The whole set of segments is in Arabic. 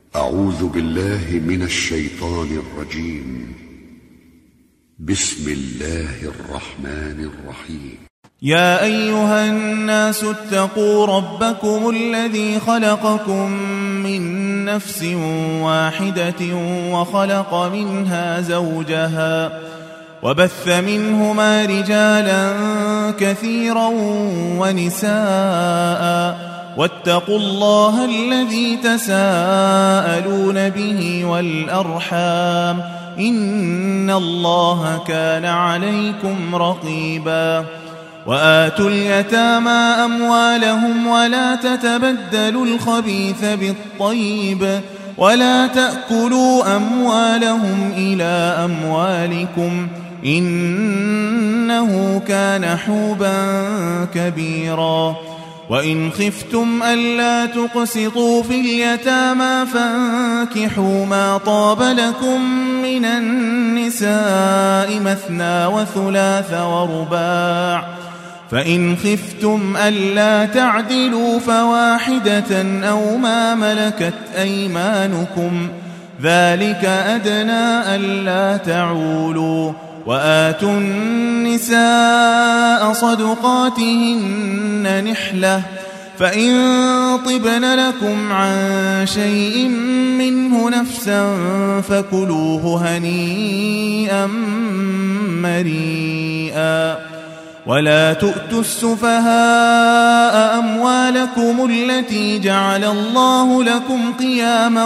أعوذ بالله من الشيطان الرجيم. بسم الله الرحمن الرحيم. يا أيها الناس اتقوا ربكم الذي خلقكم من نفس واحدة وخلق منها زوجها وبث منهما رجالا كثيرا ونساء واتقوا الله الذي تساءلون به والأرحام إن الله كان عليكم رقيبا. وآتوا اليتامى أموالهم ولا تتبدلوا الخبيث بالطيب ولا تأكلوا أموالهم إلى أموالكم إنه كان حوبا كبيرا. وإن خفتم ألا تقسطوا في اليتامى فانكحوا ما طاب لكم من النساء مثنى وثلاث ورباع، فإن خفتم ألا تعدلوا فواحدة أو ما ملكت أيمانكم ذلك أدنى ألا تعولوا. وآتوا النساء صدقاتهن نحلة فإن طبن لكم عن شيء منه نفسا فكلوه هنيئا مريئا. ولا تؤتوا السفهاء أموالكم التي جعل الله لكم قياما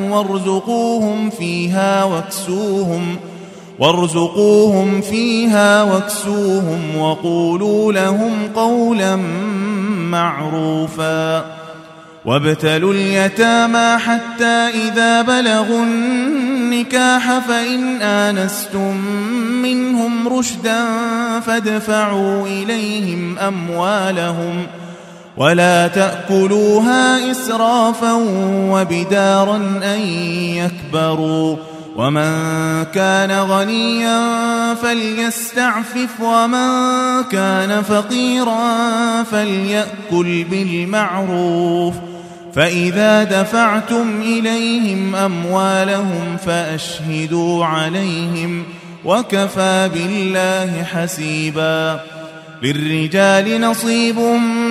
وارزقوهم فيها واكسوهم وقولوا لهم قولا معروفا. وابتلوا اليتامى حتى إذا بلغوا النكاح فإن آنستم منهم رشدا فادفعوا إليهم أموالهم ولا تأكلوها إسرافا وبدارا أن يكبروا. ومن كان غنيا فليستعفف ومن كان فقيرا فليأكل بالمعروف. فإذا دفعتم إليهم أموالهم فأشهدوا عليهم وكفى بالله حسيبا. للرجال نصيب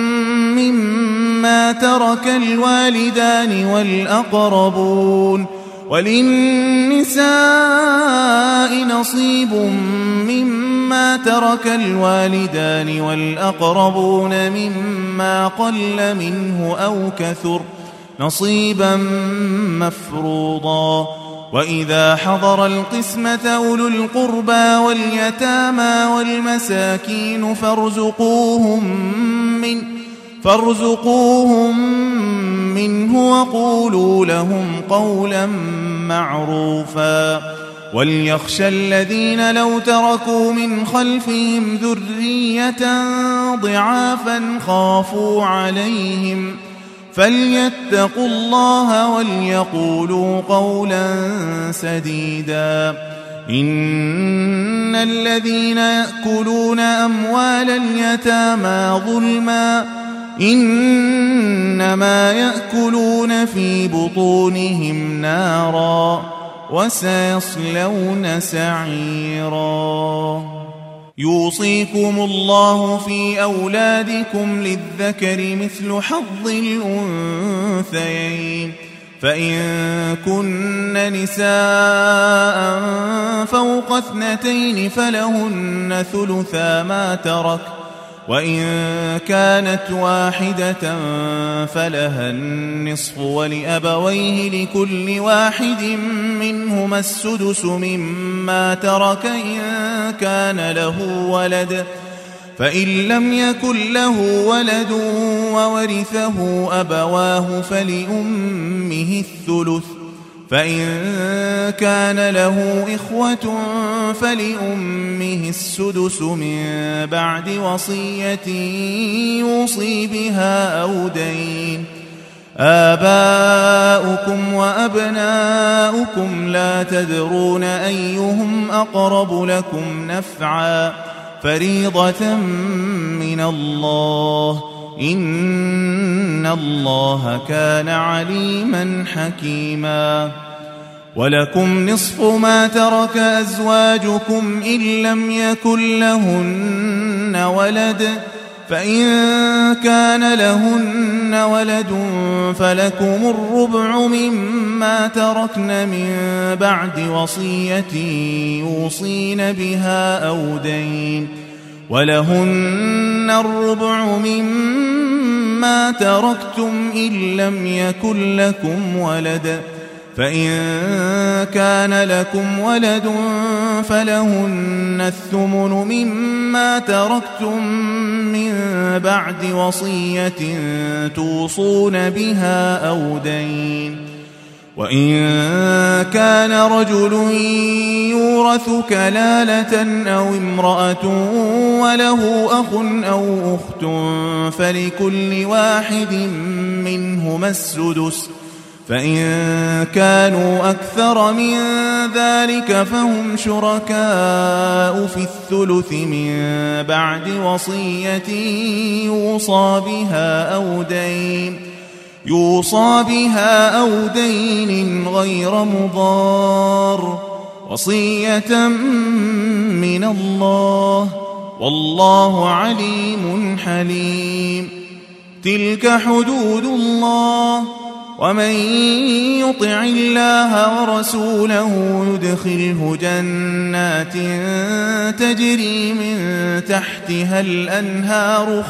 مما ترك الوالدان والأقربون وللنساء نصيب مما ترك الوالدان والأقربون مما قل منه أو كثر نصيبا مفروضا. وإذا حضر القسمة أولو القربى واليتامى والمساكين فارزقوهم منه وقولوا لهم قولا معروفا. وليخشى الذين لو تركوا من خلفهم ذرية ضعافا خافوا عليهم فليتقوا الله وليقولوا قولا سديدا. إن الذين يأكلون أموال اليتامى ظلما إنما يأكلون في بطونهم نارا وسيصلون سعيرا. يوصيكم الله في أولادكم للذكر مثل حظ الأنثيين فإن كن نساء فوق 2 فلهن ثلثا ما ترك وإن كانت واحدة فلها النصف ولأبويه لكل واحد منهما السدس مما ترك إن كان له ولد فإن لم يكن له ولد وورثه أبواه فلأمه الثلث فإن كان له إخوة فلأمه السدس من بعد وصية يوصي بها أو دين. آباؤكم وأبناؤكم لا تدرون أيهم أقرب لكم نفعا فريضة من الله إن الله كان عليما حكيما. ولكم نصف ما ترك أزواجكم إن لم يكن لهن ولد، فإن كان لهن ولد فلكم الربع مما تركن من بعد وصية يوصين بها أو دين، ولهن الربع مما تركتم إن لم يكن لكم ولد، فإن كان لكم ولد فلهن الثمن مما تركتم من بعد وصية توصون بها أو دين. وإن كان رجل يورث كلالة أو امرأة وله أخ أو أخت فلكل واحد منهما السدس، فإن كانوا أكثر من ذلك فهم شركاء في الثلث من بعد وصية يوصى بها أو دين غير مضار، وصية من الله، والله عليم حليم. تلك حدود الله، ومن يطع الله ورسوله يدخله جنات تجري من تحتها الأنهار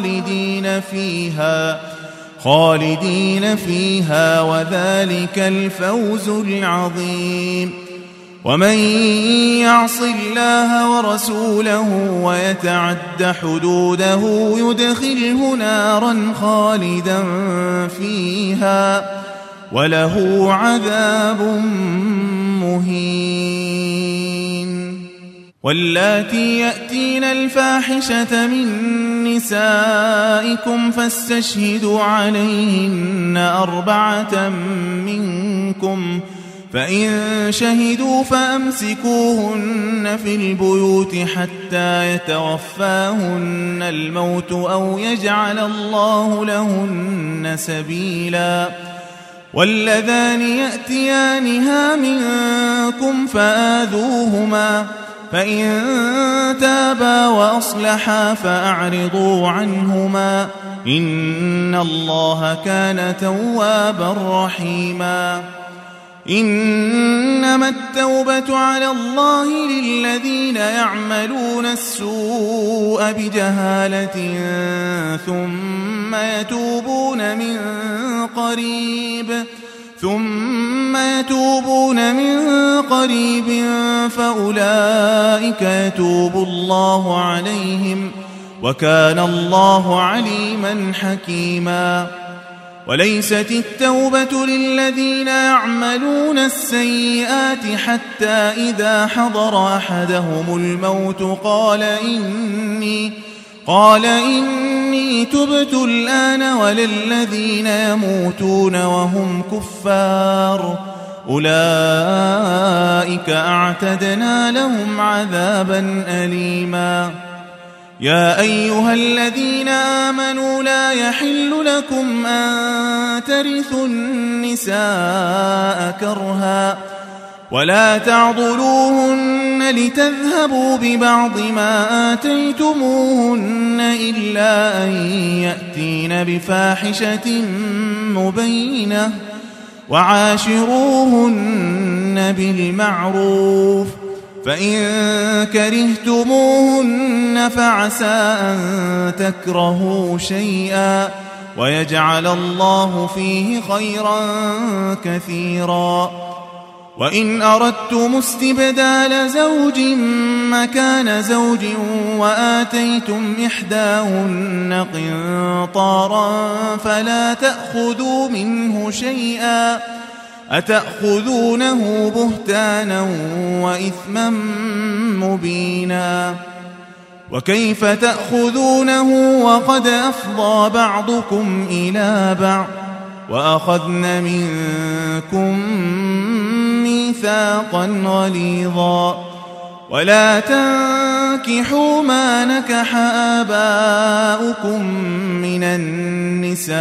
خالدين فيها وذلك الفوز العظيم. ومن يعص الله ورسوله ويتعد حدوده يدخله نارا خالدا فيها وله عذاب مهين. واللاتي يأتين الفاحشة من نسائكم فاستشهدوا عليهن 4 منكم، فإن شهدوا فأمسكوهن في البيوت حتى يتوفاهن الموت أو يجعل الله لهن سبيلا. واللذان يأتيانها منكم فآذوهما، فإن تابا وأصلحا فأعرضوا عنهما، إن الله كان توابا رحيما. إنما التوبة على الله للذين يعملون السوء بجهالة ثم يتوبون من قريب فأولئك يتوب الله عليهم، وكان الله عليما حكيما. وليست التوبة للذين يعملون السيئات حتى إذا حضر أحدهم الموت قال إني تبت الآن، وللذين يموتون وهم كفار أولئك أعتدنا لهم عذابا أليما. يا أيها الذين آمنوا لا يحل لكم أن ترثوا النساء كرها ولا تعضلوهن لتذهبوا ببعض ما آتيتموهن إلا أن يأتين بفاحشة مبينة، وعاشروهن بالمعروف، فإن كرهتموهن فعسى أن تكرهوا شيئا ويجعل الله فيه خيرا كثيرا. وإن أردتم استبدال زوج مكان زوج وآتيتم إحداهن قنطارا فلا تأخذوا منه شيئا، أتأخذونه بهتانا وإثما مبينا. وكيف تأخذونه وقد أفضى بعضكم إلى بعض وأخذن منكم ميثاقا غليظا. ولا تنكحوا فانكحوا ما نكح آباؤكم من النساء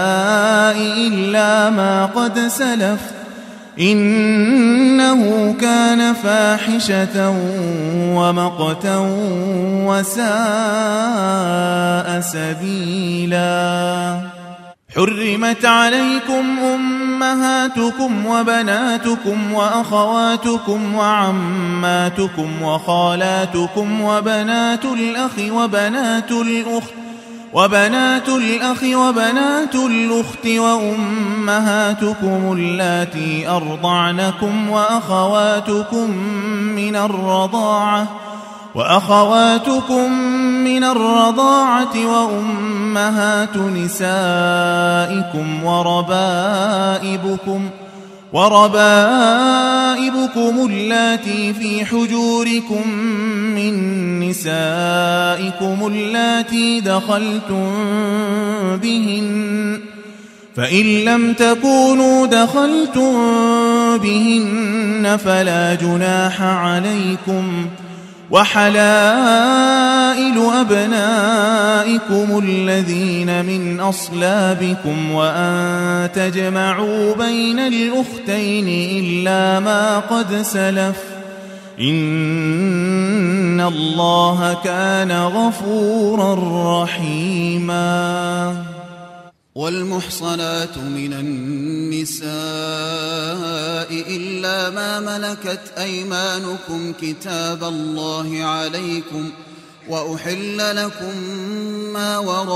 إلا ما قد سلف إنه كان فاحشة ومقتا وساء سبيلا. حرمت عليكم أمهاتكم وبناتكم وأخواتكم وعماتكم وخالاتكم وبنات الأخ وبنات الأخت وأمهاتكم اللاتي أرضعنكم وأخواتكم من الرضاعة وأمهات نسائكم وربائبكم اللاتي في حجوركم من نسائكم اللاتي دخلتم بهن، فإن لم تكونوا دخلتم بهن فلا جناح عليكم، وحلائل أبنائكم الذين من أصلابكم وأن تجمعوا بين الأختين إلا ما قد سلف إن الله كان غفورا رحيما. والمحصنات من النساء إلا ما ملكت أيمانكم كتاب الله عليكم، وأحل لكم ما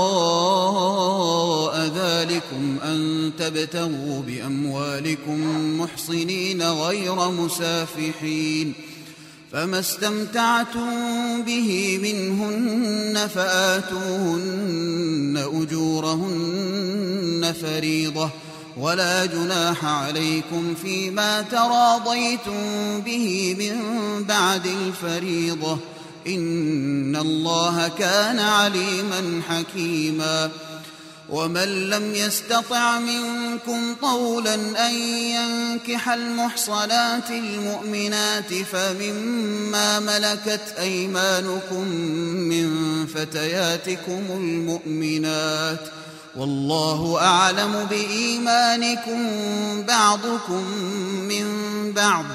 وراء ذلكم أن تبتغوا بأموالكم محصنين غير مسافحين، فما استمتعتم به منهن فآتوهن أجورهن فريضة، ولا جناح عليكم فيما تراضيتم به من بعد الفريضة، إن الله كان عليما حكيما. ومن لم يستطع منكم طولا أن ينكح المحصنات المؤمنات فمما ملكت أيمانكم من فتياتكم المؤمنات، والله أعلم بإيمانكم بعضكم من بعض،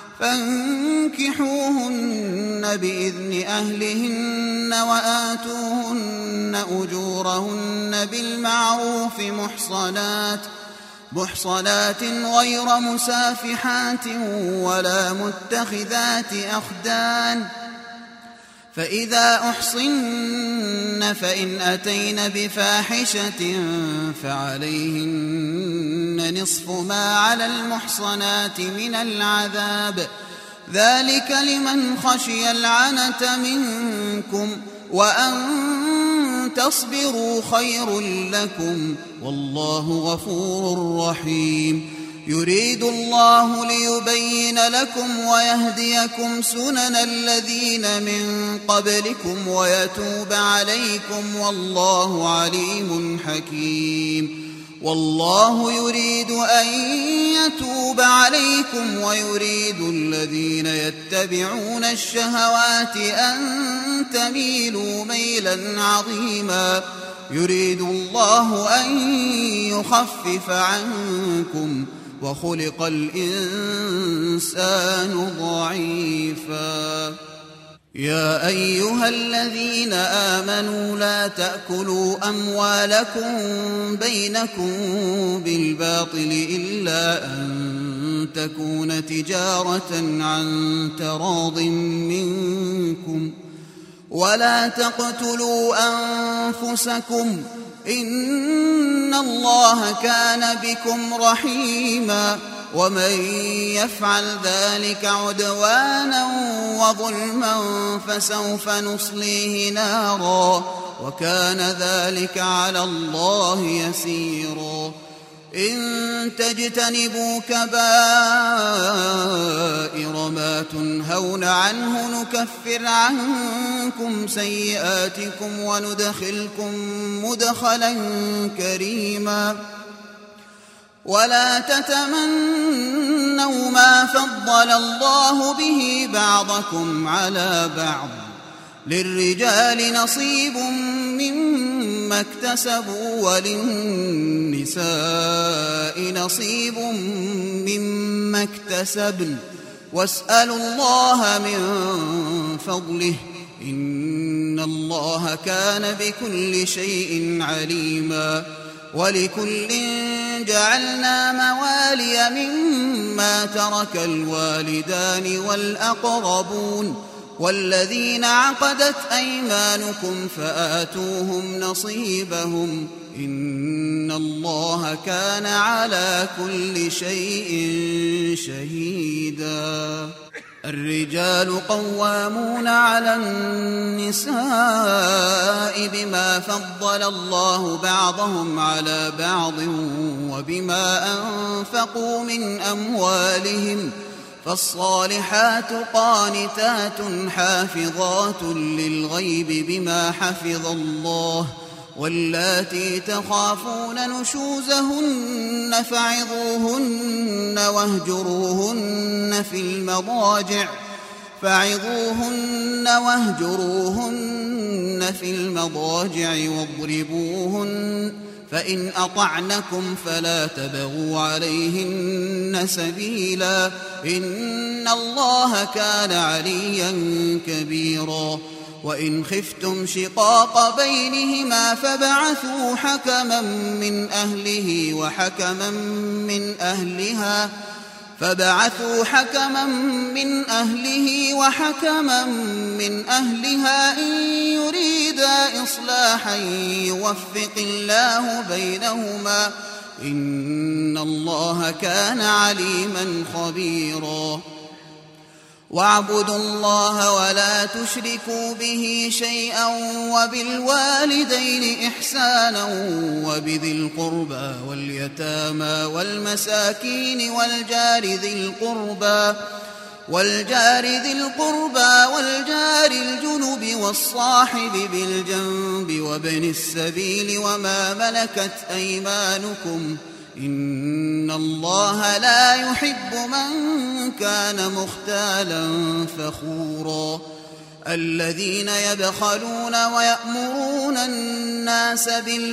فانكحوهن بإذن أهلهن وآتوهن أجورهن بالمعروف محصنات غير مسافحات ولا متخذات أخدان، فإذا أحصن فإن أتين بفاحشة فعليهن نصف ما على المحصنات من العذاب، ذلك لمن خشي العنة منكم، وأن تصبروا خير لكم، والله غفور رحيم. يريد الله ليبين لكم ويهديكم سنن الذين من قبلكم ويتوب عليكم، والله عليم حكيم. والله يريد أن يتوب عليكم ويريد الذين يتبعون الشهوات أن تميلوا ميلا عظيما. يريد الله أن يخفف عنكم وخلق الإنسان ضعيفا. يا أيها الذين آمنوا لا تأكلوا أموالكم بينكم بالباطل إلا أن تكون تجارة عن تراض منكم، ولا تقتلوا أنفسكم إن الله كان بكم رحيما. ومن يفعل ذلك عدوانا وظلما فسوف نصليه نارا، وكان ذلك على الله يسيرا. إن تجتنبوا كبائر ما تنهون عنه نكفر عنكم سيئاتكم وندخلكم مدخلا كريما. ولا تتمنوا ما فضل الله به بعضكم على بعض، للرجال نصيب مما اكتسبوا وللنساء نصيب مما اكتسبن واسألوا الله من فضله إن الله كان بكل شيء عليما ولكل جعلنا موالي مما ترك الوالدان والأقربون والذين عقدت أيمانكم فآتوهم نصيبهم إن الله كان على كل شيء شهيدا الرجال قوامون على النساء بما فضل الله بعضهم على بعض وبما أنفقوا من أموالهم فالصالحات قانتات حافظات للغيب بما حفظ الله واللاتي تخافون نشوزهن فعظوهن واهجروهن في المضاجع واضربوهن فإن أطعنكم فلا تبغوا عليهن سبيلا إن الله كان عليا كبيرا وإن خفتم شقاق بينهما فابعثوا حكما من أهله وحكما من أهلها إن يريدا إصلاحا يوفق الله بينهما إن الله كان عليما خبيرا واعبدوا الله ولا تشركوا به شيئا وبالوالدين إحسانا وبذي القربى واليتامى والمساكين والجار ذي القربى والجار الجنب والصاحب بالجنب وابن السبيل وما ملكت أيمانكم إن الله لا يحب من كان مختالا فخورا الذين يبخلون ويأمرون الناس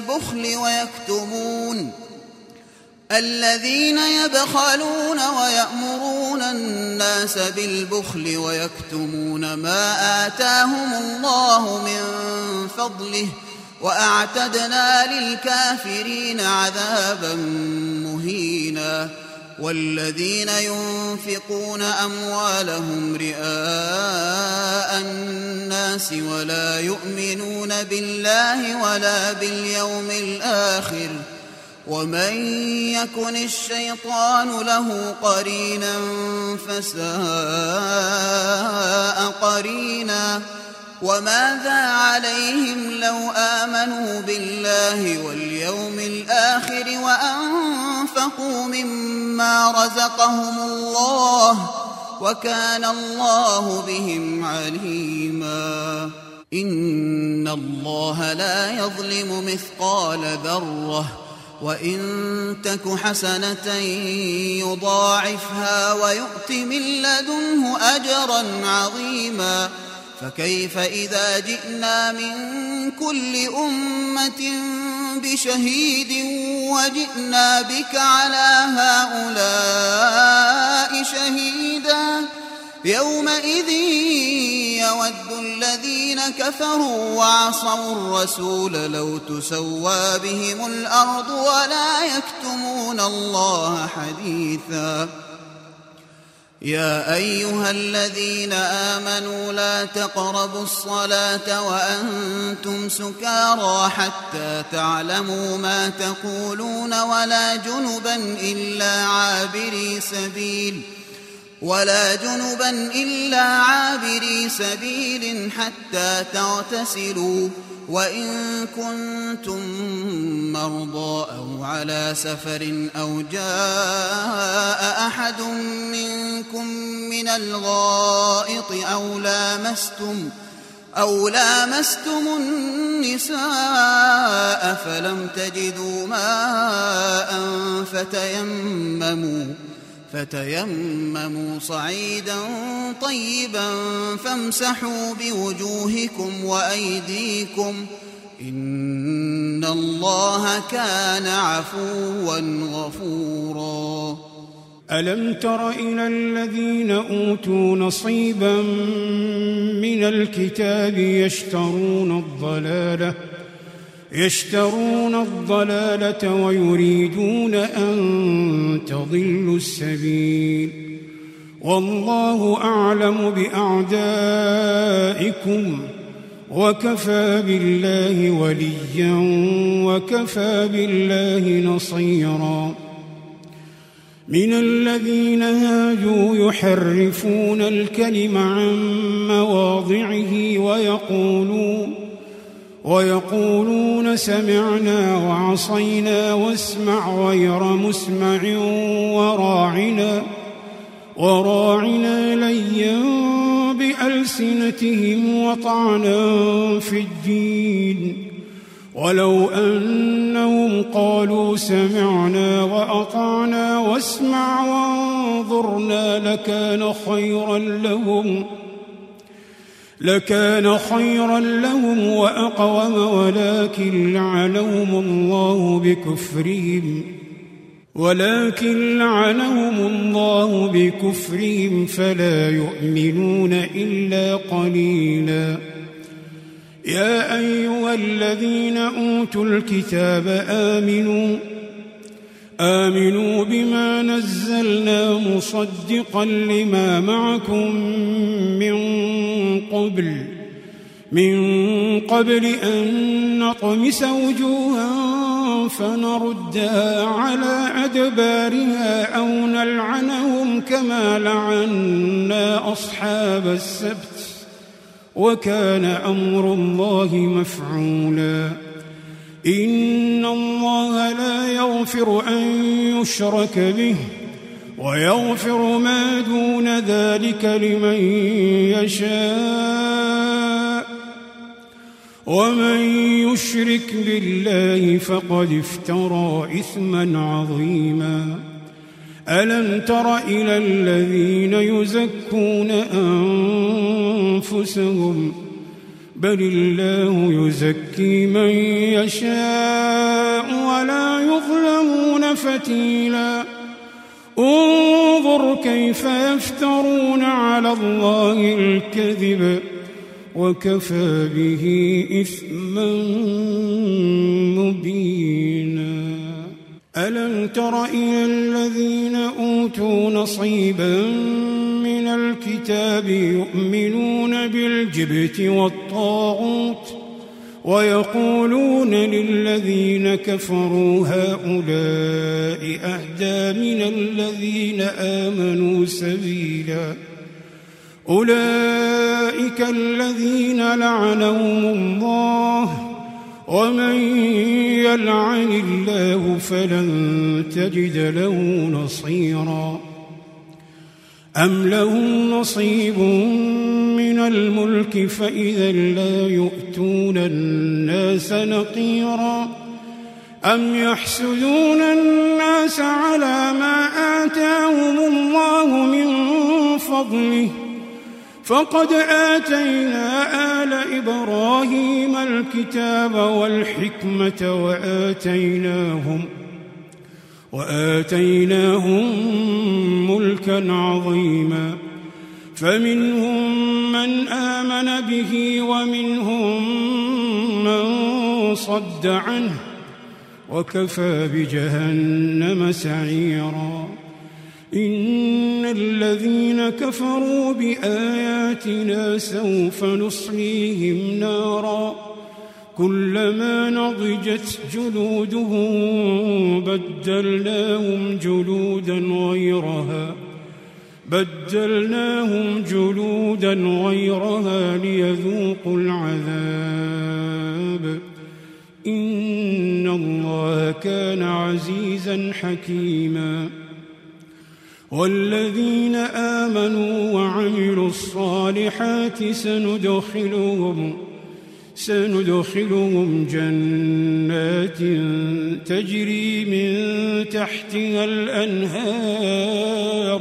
بالبخل ويكتمون ما آتاهم الله من فضله وأعتدنا للكافرين عذابا مهينا والذين ينفقون أموالهم رئاء الناس ولا يؤمنون بالله ولا باليوم الآخر ومن يكن الشيطان له قرينا فساء قرينا وماذا عليهم لو آمنوا بالله واليوم الآخر وأنفقوا مما رزقهم الله وكان الله بهم عليما إن الله لا يظلم مثقال ذرة وإن تك حسنة يضاعفها ويؤت من لدنه أجرا عظيما فكيف إذا جئنا من كل أمة بشهيد وجئنا بك على هؤلاء شهيدا يومئذ يود الذين كفروا وعصوا الرسول لو تسوى بهم الأرض ولا يكتمون الله حديثا يا أيها الذين آمنوا لا تقربوا الصلاة وأنتم سكارى حتى تعلموا ما تقولون ولا جنبا إلا عابري سبيل حتى تغتسلوا وإن كنتم مرضى أو على سفر أو جاء أحد منكم من الغائط أو لامستم النساء فتيمموا صعيدا طيبا فامسحوا بوجوهكم وأيديكم إن الله كان عفوا غفورا. ألم تر إلى الذين أوتوا نصيبا من الكتاب يشترون الضلالة ويريدون أن تضلوا السبيل والله أعلم بأعدائكم وكفى بالله وليا وكفى بالله نصيرا. من الذين هادوا يحرفون الكلم عن مواضعه ويقولون سمعنا وعصينا واسمع غير مسمع وراعنا ليا بألسنتهم وطعنا في الدين ولو أنهم قالوا سمعنا وأطعنا واسمع وانظرنا لكان خيرا لهم وأقوم ولكن لعنهم الله بكفرهم فلا يؤمنون إلا قليلا. يا أيها الذين أوتوا الكتاب آمنوا بما نزلنا مصدقا لما معكم من قبل أن نطمس وجوها فنردها على أدبارها أو نلعنهم كما لعنا أصحاب السبت وكان أمر الله مفعولا. إن الله لا يغفر أن يشرك به ويغفر ما دون ذلك لمن يشاء ومن يشرك بالله فقد افترى إثما عظيما. ألم تر إلى الذين يزكون أنفسهم بل الله يزكي من يشاء ولا يظلمون فتيلا. انظر كيف يفترون على الله الكذب وكفى به إثما مبينا. ألم تر إلى الذين أوتوا نصيبا من الكتاب يؤمنون بالجبت والطاغوت ويقولون للذين كفروا هؤلاء أهدى من الذين آمنوا سبيلا. أولئك الذين لعنهم الله ومن يلعن الله فلن تجد له نصيرا. أم لهم نصيب من الملك فإذا لا يؤتون الناس نقيرا. أم يحسدون الناس على ما آتاهم الله من فضله فقد آتينا آل إبراهيم الكتاب والحكمة وآتيناهم ملكا عظيما. فمنهم من آمن به ومنهم من صد عنه وكفى بجهنم سعيرا. إن الذين كفروا بآياتنا سوف نصليهم نارا كلما نضجت جلودهم بدلناهم جلودا غيرها ليذوقوا العذاب إن الله كان عزيزا حكيما. والذين آمنوا وعملوا الصالحات سندخلهم جنات تجري من تحتها الأنهار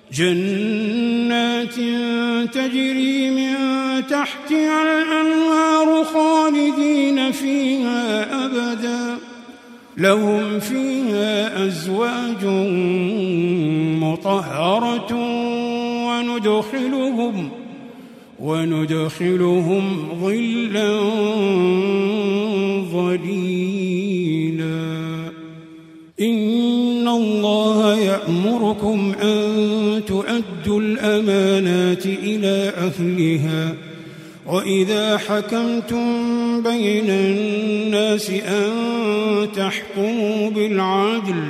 جنات تجري من تحتها الأنهار خالدين فيها أبدا لهم فيها أزواج مطهرة وندخلهم ظلا ظليلا إن الله يأمركم أن تؤدوا الأمانات إلى أهلها وإذا حكمتم بين الناس أن تحكموا بالعدل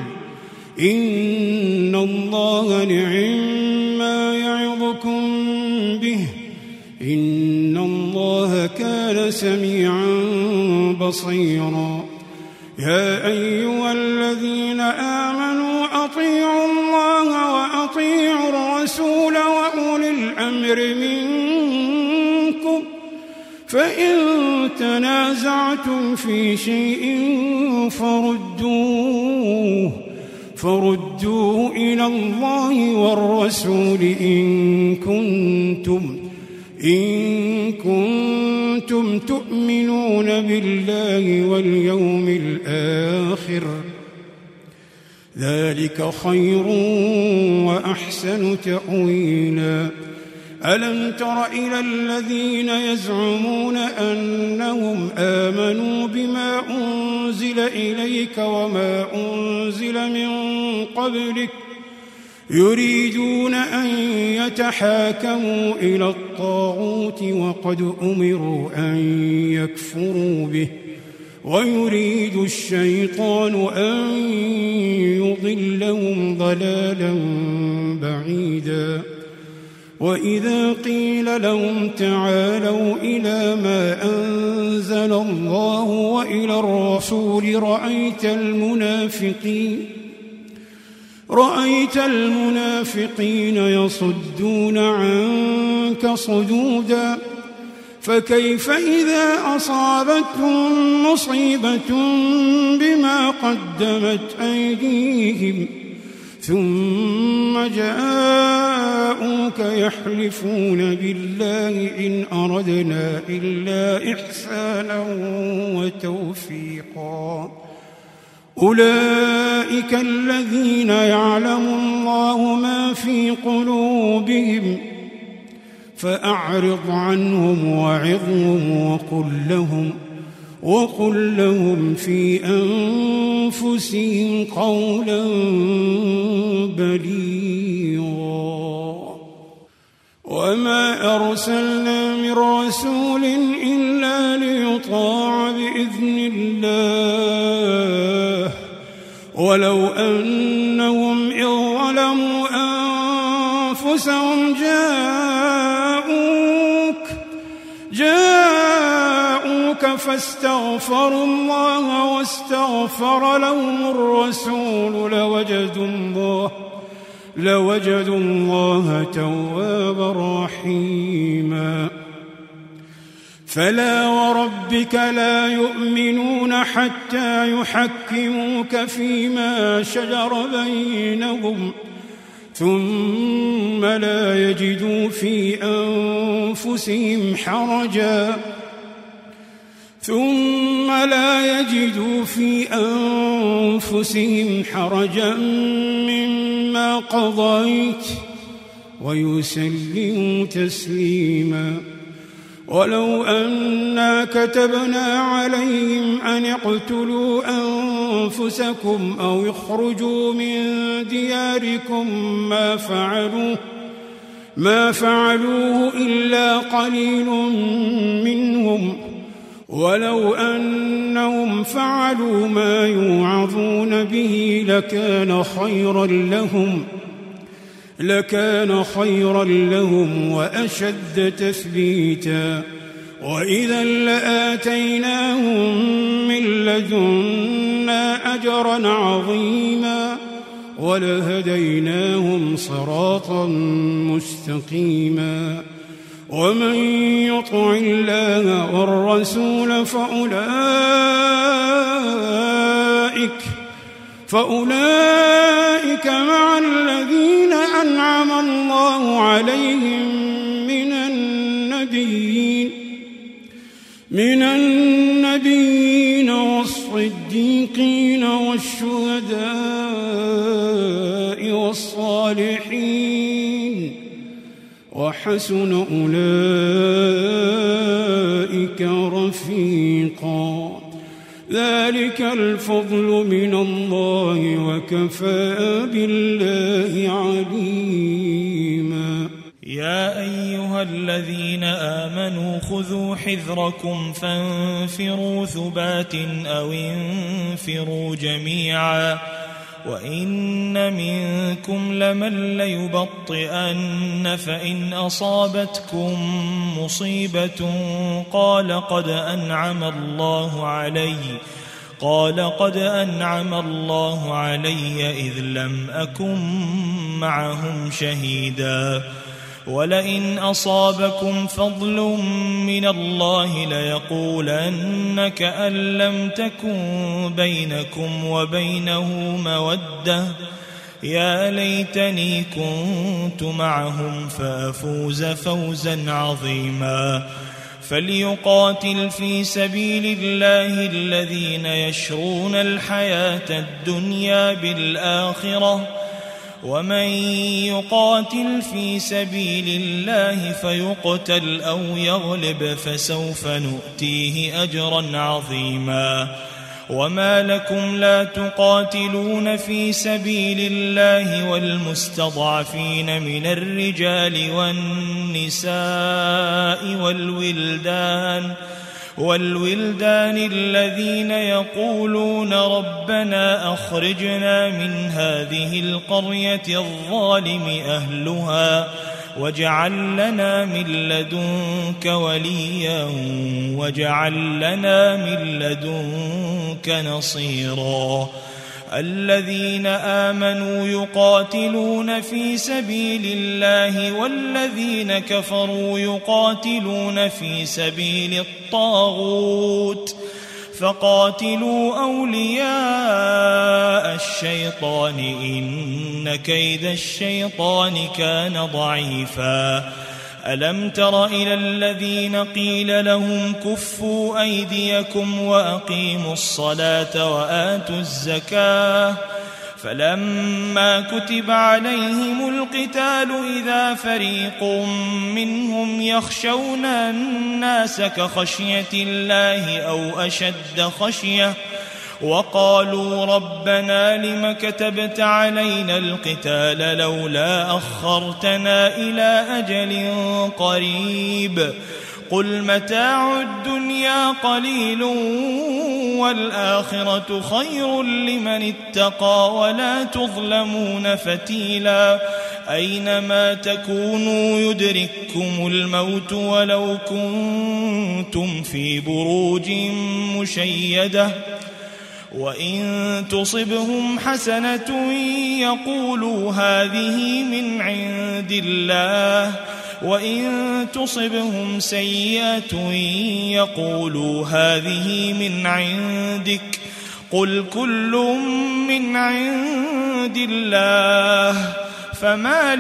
إن الله نعما يعظكم به إن الله كان سميعا بصيرا يا أيها الذين آمنوا أطيعوا الله وأطيعوا الرسول وأولي الأمر منكم فإن تنازعتم في شيء فردوه إلى الله والرسول إن كنتم تؤمنون بالله واليوم الآخر ذلك خير وأحسن تأويلا ألم تر إلى الذين يزعمون أنهم آمنوا بما أنزل إليك وما أنزل من قبلك يريدون أن يتحاكموا إلى الطاغوت وقد أمروا أن يكفروا به ويريد الشيطان أن يضلهم ضلالا بعيدا وإذا قيل لهم تعالوا إلى ما أنزل الله وإلى الرسول رأيت المنافقين يصدون عنك صدودا فكيف إذا أصابتهم مصيبة بما قدمت أيديهم ثم جاءوك يحلفون بالله إن أردنا إلا إحسانا وتوفيقا أولئك الذين يعلم الله ما في قلوبهم فأعرض عنهم وعظهم وقل لهم في أنفسهم قولا بليغا وما أرسلنا من رسول إلا ليطاع بإذن الله ولو أنهم إذ ظلموا أنفسهم جاءوك فاستغفروا الله واستغفر لهم الرسول لوجدوا الله توابا رحيما فلا وربك لا يؤمنون حتى يحكموك فيما شجر بينهم ثم لا يجدوا في أنفسهم حرجا مما قضيت ويسلموا تسليما ولو أنا كتبنا عليهم أن اقتلوا أنفسكم أو اخرجوا من دياركم ما فعلوه إلا قليل منهم ولو أنهم فعلوا ما يوعظون به لكان خيرا لهم وأشد تثبيتا وإذا لآتيناهم من لدنا أجرا عظيما ولهديناهم صراطا مستقيما ومن يطع الله والرسول فأولئك مع الذين أنعم والصديقين والشهداء والصالحين وحسن أولئك رفيقا ذلك الفضل من الله وكفى بالله عليما يا أيها الذين آمنوا خذوا حذركم فانفروا ثبات أو انفروا جميعا وإن منكم لمن ليبطئن فإن أصابتكم مصيبة قال قد أنعم الله علي إذ لم أكن معهم شهيدا ولئن أصابكم فضل من الله ليقولن كأن لم تكن بينكم وبينه مودة يا ليتني كنت معهم فأفوز فوزا عظيما فليقاتل في سبيل الله الذين يشرون الحياة الدنيا بالآخرة ومن يقاتل في سبيل الله فيقتل أو يغلب فسوف نؤتيه أجرا عظيما وما لكم لا تقاتلون في سبيل الله والمستضعفين من الرجال والنساء والولدان الذين يقولون ربنا أخرجنا من هذه القرية الظالم أهلها واجعل لنا من لدنك وليا واجعل لنا من لدنك نصيرا الذين آمنوا يقاتلون في سبيل الله والذين كفروا يقاتلون في سبيل الطاغوت فقاتلوا أولياء الشيطان إن كيد الشيطان كان ضعيفا ألم تر إلى الذين قيل لهم كفوا أيديكم وأقيموا الصلاة وآتوا الزكاة فلما كتب عليهم القتال إذا فريق منهم يخشون الناس كخشية الله أو أشد خشية وقالوا ربنا لم كتبت علينا القتال لولا أخرتنا إلى أجل قريب قل متاع الدنيا قليل والآخرة خير لمن اتقى ولا تظلمون فتيلا أينما تكونوا يدرككم الموت ولو كنتم في بروج مشيدة وإن تصبهم حسنة يقولوا هذه من عند الله وإن تصبهم سيئة يقولوا هذه من عندك قل كل من عند الله فما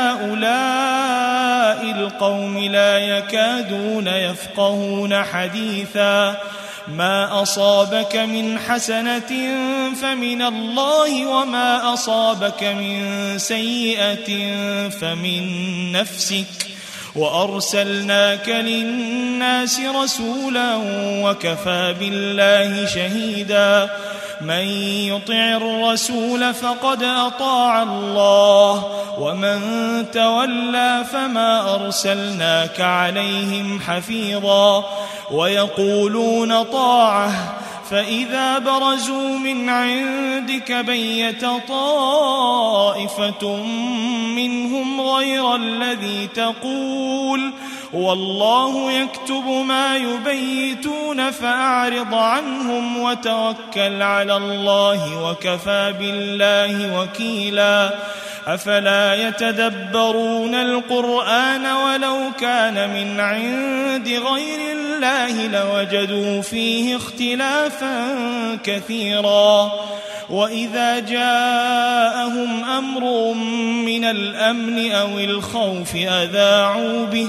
لهؤلاء القوم لا يكادون يفقهون حديثا ما أصابك من حسنة فمن الله وما أصابك من سيئة فمن نفسك وأرسلناك للناس رسولا وكفى بالله شهيدا من يطع الرسول فقد أطاع الله ومن تولى فما أرسلناك عليهم حفيظا ويقولون طاعة فإذا برزوا من عندك بيت طائفة منهم غير الذي تقول والله يكتب ما يبيتون فأعرض عنهم وتوكل على الله وكفى بالله وكيلا أفلا يتدبرون القرآن ولو كان من عند غير الله لوجدوا فيه اختلافا كثيرا وإذا جاءهم أمر من الأمن أو الخوف أذاعوا به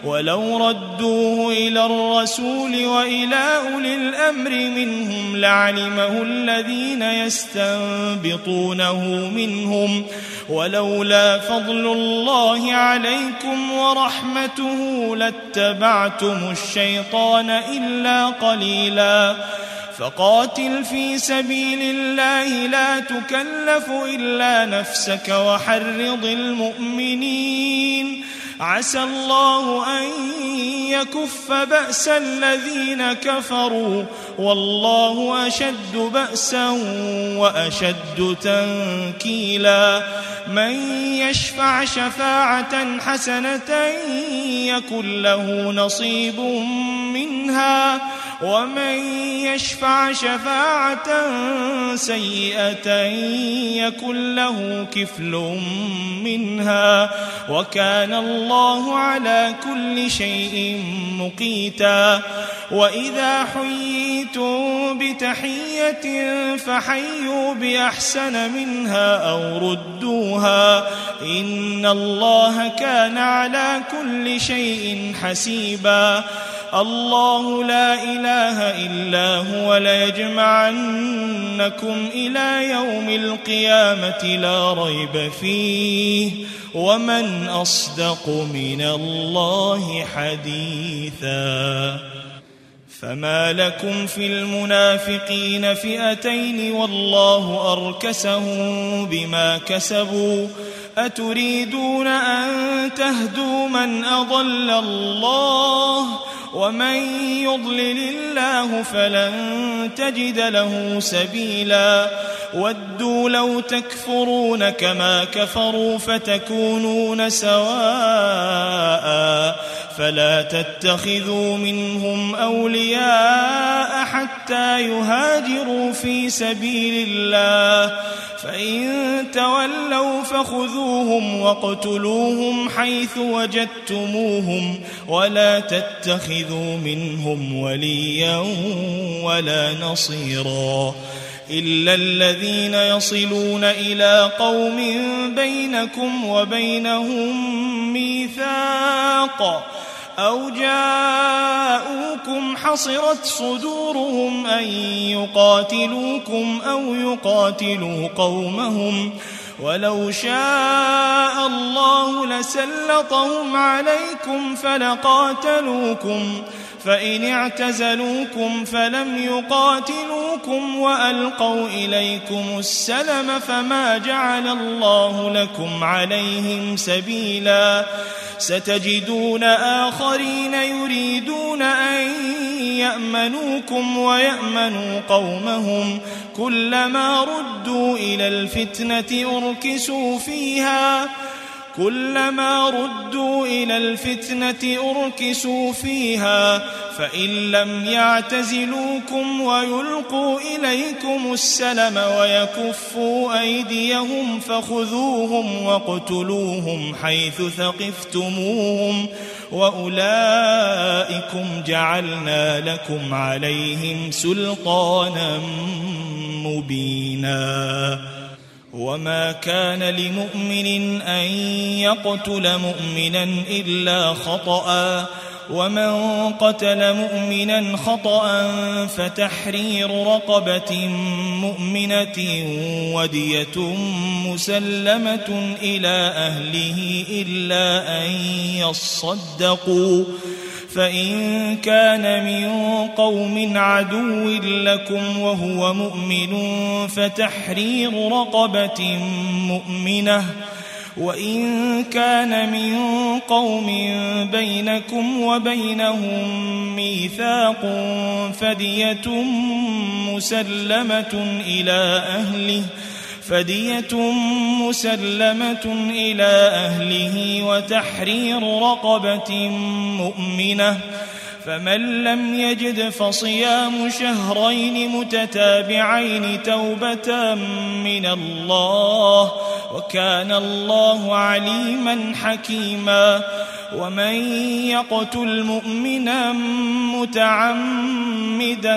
ولو ردوه إلى الرسول وإلى أولي الأمر منهم لعلمه الذين يستنبطونه منهم ولولا فضل الله عليكم ورحمته لاتبعتم الشيطان إلا قليلا فقاتل في سبيل الله لا تكلف إلا نفسك وحرض المؤمنين عسى الله أن يكف بأس الذين كفروا والله أشد بأسا وأشد تنكيلا من يشفع شفاعة حسنة يكن له نصيب منها ومن يشفع شفاعة سيئة يكن له كفل منها وكان الله على كل شيء مقيتا وإذا حييتم بتحية فحيوا بأحسن منها أو ردوها إن الله كان على كل شيء حسيبا الله لا إله إلا هو ليجمعنكم إلى يوم القيامة لا ريب فيه ومن أصدق من الله حديثا فما لكم في المنافقين فئتين والله أركسهم بما كسبوا أتريدون أن تهدوا من أضل الله ومن يضلل الله فلن تجد له سبيلا ودوا لو تكفرون كما كفروا فتكونون سواء فلا تتخذوا منهم أولياء حتى يهاجروا في سبيل الله فإن تولوا فخذوهم واقتلوهم حيث وجدتموهم ولا تتخذوا منهم وليا ولا نصيرا إلا الذين يصلون إلى قوم بينكم وبينهم ميثاق أو جاءوكم حصرت صدورهم أن يقاتلوكم أو يقاتلوا قومهم ولو شاء الله لسلطهم عليكم فلقاتلوكم فإن اعتزلوكم فلم يقاتلوكم وألقوا إليكم السلم فما جعل الله لكم عليهم سبيلا ستجدون آخرين يريدون أن يأمنوكم ويأمنوا قومهم كلما ردوا إلى الفتنة أركسوا فيها فإن لم يعتزلوكم ويلقوا إليكم السلم ويكفوا أيديهم فخذوهم واقتلوهم حيث ثقفتموهم وأولئكم جعلنا لكم عليهم سلطانا مبينا وما كان لمؤمن أن يقتل مؤمنا إلا خطأ ومن قتل مؤمنا خطأ فتحرير رقبة مؤمنة ودية مسلمة إلى أهله إلا أن يصدقوا فإن كان من قوم عدو لكم وهو مؤمن فتحرير رقبة مؤمنة وإن كان من قوم بينكم وبينهم ميثاق فدية مسلمة إلى أهله وتحرير رقبة مؤمنة فمن لم يجد فصيام شهرين متتابعين توبة من الله وكان الله عليما حكيما ومن يقتل مؤمنا متعمدا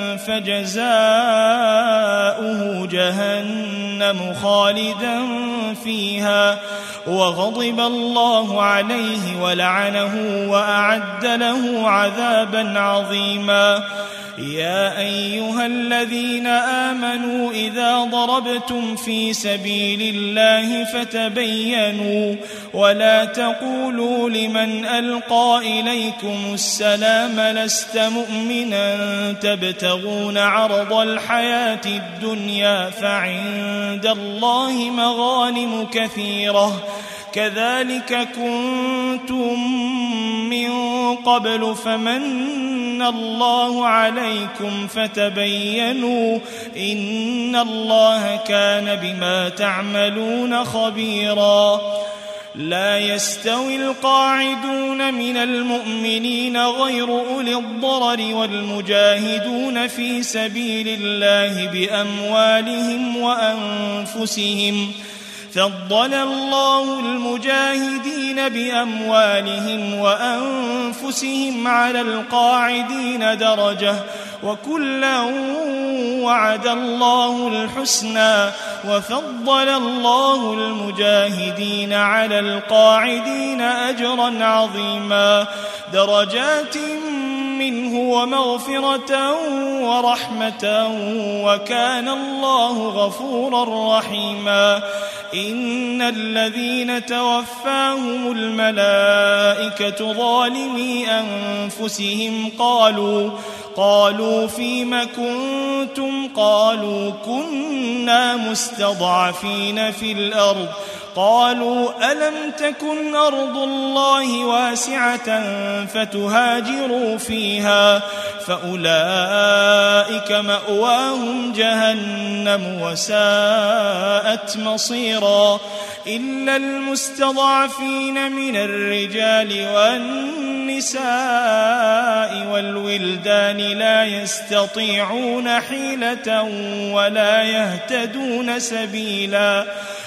فجزاؤه جهنم خالدا فيها وغضب الله عليه ولعنه وأعد له عذابا عظيما. يا أيها الذين آمنوا إذا ضربتم في سبيل الله فتبينوا ولا تقولوا لمن ألقى إليكم السلام لست مؤمنا تبتغون عرض الحياة الدنيا فعند الله مغانم كثيرة كذلك كنتم من قبل فمن الله عليكم فتبينوا إن الله كان بما تعملون خبيرا. لا يستوي القاعدون من المؤمنين غير أولي الضرر والمجاهدون في سبيل الله بأموالهم وأنفسهم فضل الله المجاهدين بأموالهم وأنفسهم على القاعدين درجة وكلا وعد الله الحسنى وفضل الله المجاهدين على القاعدين أجرا عظيما درجات منه ومغفرة ورحمة وكان الله غفورا رحيما. إن الذين توفاهم الملائكة ظالمي أنفسهم قالوا فيم كنتم قالوا كنا مستضعفين في الأرض قالوا ألم تكن أرض الله واسعة فتهاجروا فيها فأولئك مأواهم جهنم وساءت مصيرا. إلا المستضعفين من الرجال والنساء والولدان لا يستطيعون حيلة ولا يهتدون سبيلا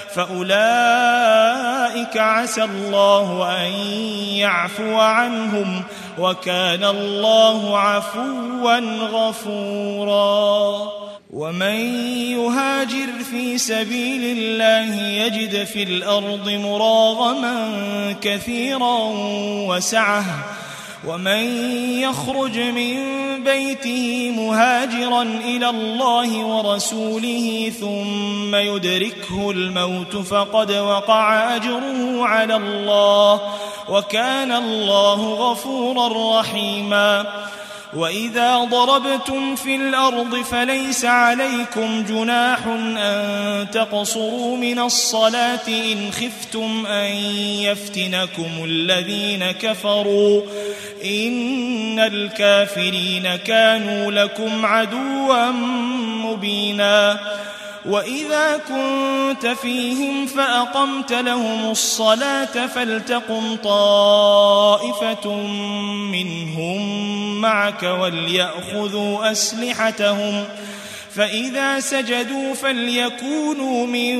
فأولئك عسى الله أن يعفو عنهم وكان الله عفوا غفورا. ومن يهاجر في سبيل الله يجد في الأرض مراغما كثيرا وسعة ومن يخرج من بيته مهاجرا إلى الله ورسوله ثم يدركه الموت فقد وقع أجره على الله وكان الله غفورا رحيما. وإذا ضربتم في الأرض فليس عليكم جناح أن تقصروا من الصلاة إن خفتم أن يفتنكم الذين كفروا إن الكافرين كانوا لكم عدوا مبينا. وإذا كنت فيهم فأقمت لهم الصلاة فلتقم طائفة منهم معك وليأخذوا أسلحتهم فإذا سجدوا فليكونوا من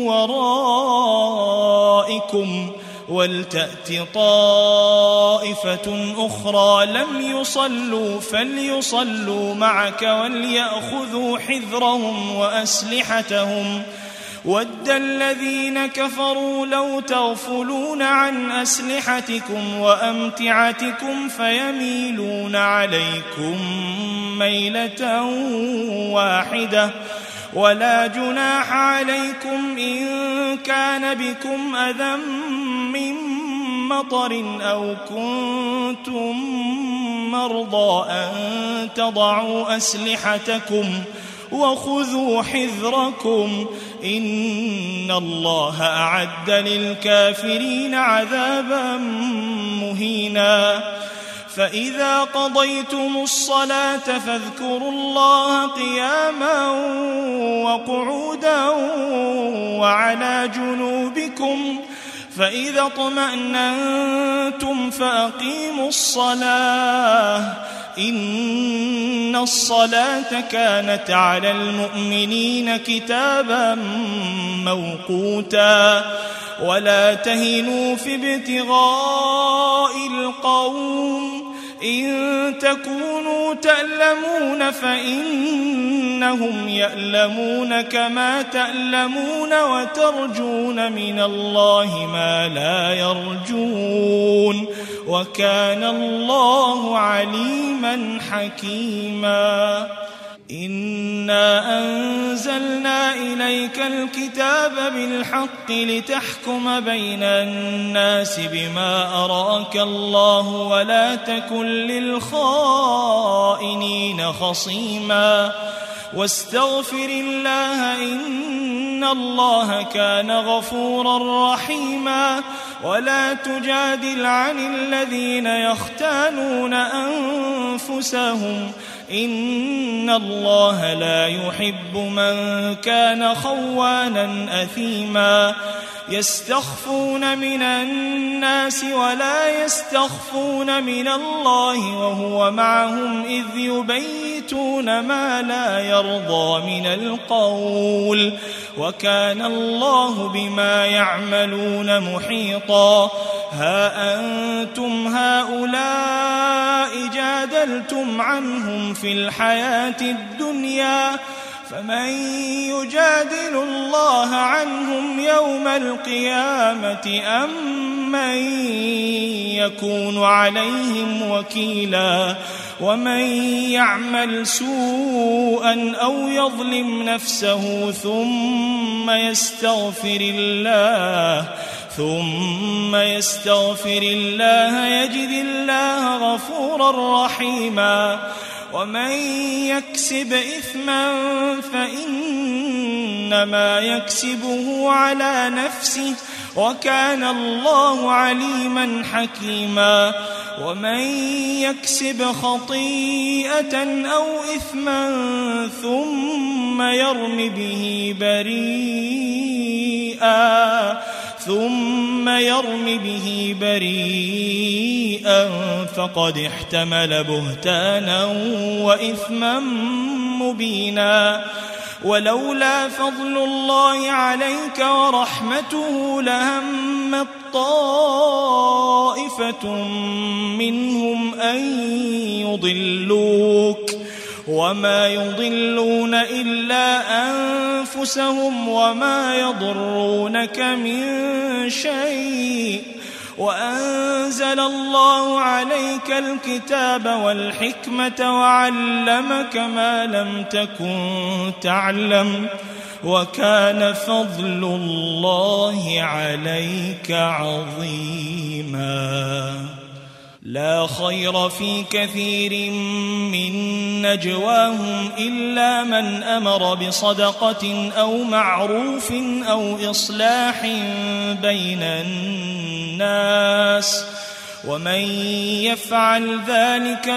ورائكم ولتأت طائفة أخرى لم يصلوا فليصلوا معك وليأخذوا حذرهم وأسلحتهم ود الذين كفروا لو تغفلون عن أسلحتكم وأمتعتكم فيميلون عليكم ميلة واحدة ولا جناح عليكم إن كان بكم أذى من مطر أو كنتم مرضى أن تضعوا أسلحتكم وخذوا حذركم إن الله أعد للكافرين عذابا مهينا. فإذا قضيتم الصلاة فاذكروا الله قياما وقعودا وعلى جنوبكم فإذا اطمأننتم فأقيموا الصلاة إن الصلاة كانت على المؤمنين كتابا موقوتا. ولا تهنوا في ابتغاء القوم إن تكونوا تألمون فإنهم يألمون كما تألمون وترجون من الله ما لا يرجون وكان الله عليما حكيما إنا أنزلنا إليك الكتاب بالحق لتحكم بين الناس بما أراك الله ولا تكن للخائنين خصيما واستغفر الله إن الله كان غفورا رحيما ولا تجادل عن الذين يختانون أنفسهم إن الله لا يحب من كان خوانا أثيما يستخفون من الناس ولا يستخفون من الله وهو معهم إذ يبيتون ما لا يرضى من القول وكان الله بما يعملون محيطا ها أنتم هؤلاء جادلتم عنهم في الحياة الدنيا فمن يجادل الله عنهم يوم القيامة أم من يكون عليهم وكيلا ومن يعمل سوءا أو يظلم نفسه ثم يستغفر الله يجد الله غفورا رحيما ومن يكسب إثما فإنما يكسبه على نفسه وكان الله عليما حكيما ومن يكسب خطيئة أو إثما ثم يرم به بريئا فقد احتمل بهتانا وإثما مبينا ولولا فضل الله عليك ورحمته لهمت طائفة منهم أن يضلوك وما يضلون إلا أنفسهم وما يضرونك من شيء وأنزل الله عليك الكتاب والحكمة وعلمك ما لم تكن تعلم وكان فضل الله عليك عظيما لا خير في كثير من نجواهم إلا من أمر بصدقة أو معروف أو إصلاح بين الناس ومن يفعل ذلك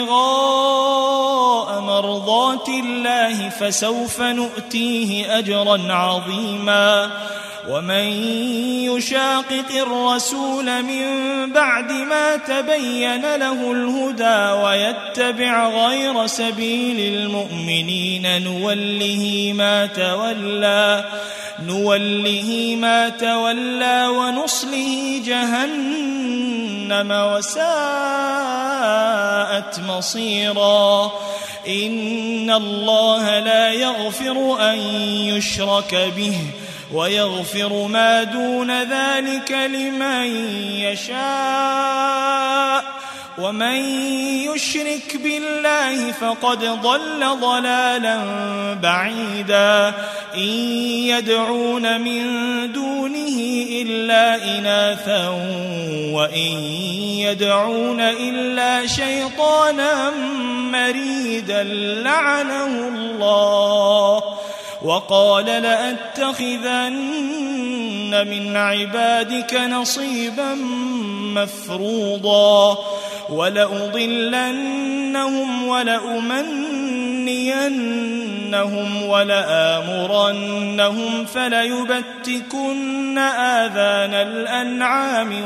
ابتغاء مرضات الله فسوف نؤتيه أجرا عظيما ومن يشاقق الرسول من بعد ما تبين له الهدى ويتبع غير سبيل المؤمنين نوله ما تولى ونصله جهنم وساءت مصيرا إن الله لا يغفر أن يشرك به ويغفر ما دون ذلك لمن يشاء ومن يشرك بالله فقد ضل ضلالا بعيدا إن يدعون من دونه إلا إناثا وإن يدعون إلا شيطانا مريدا لعنه الله وقال لأتخذن من عبادك نصيبا مفروضا ولأضلنهم ولأمنينهم ولآمرنهم فليبتكن آذان الأنعام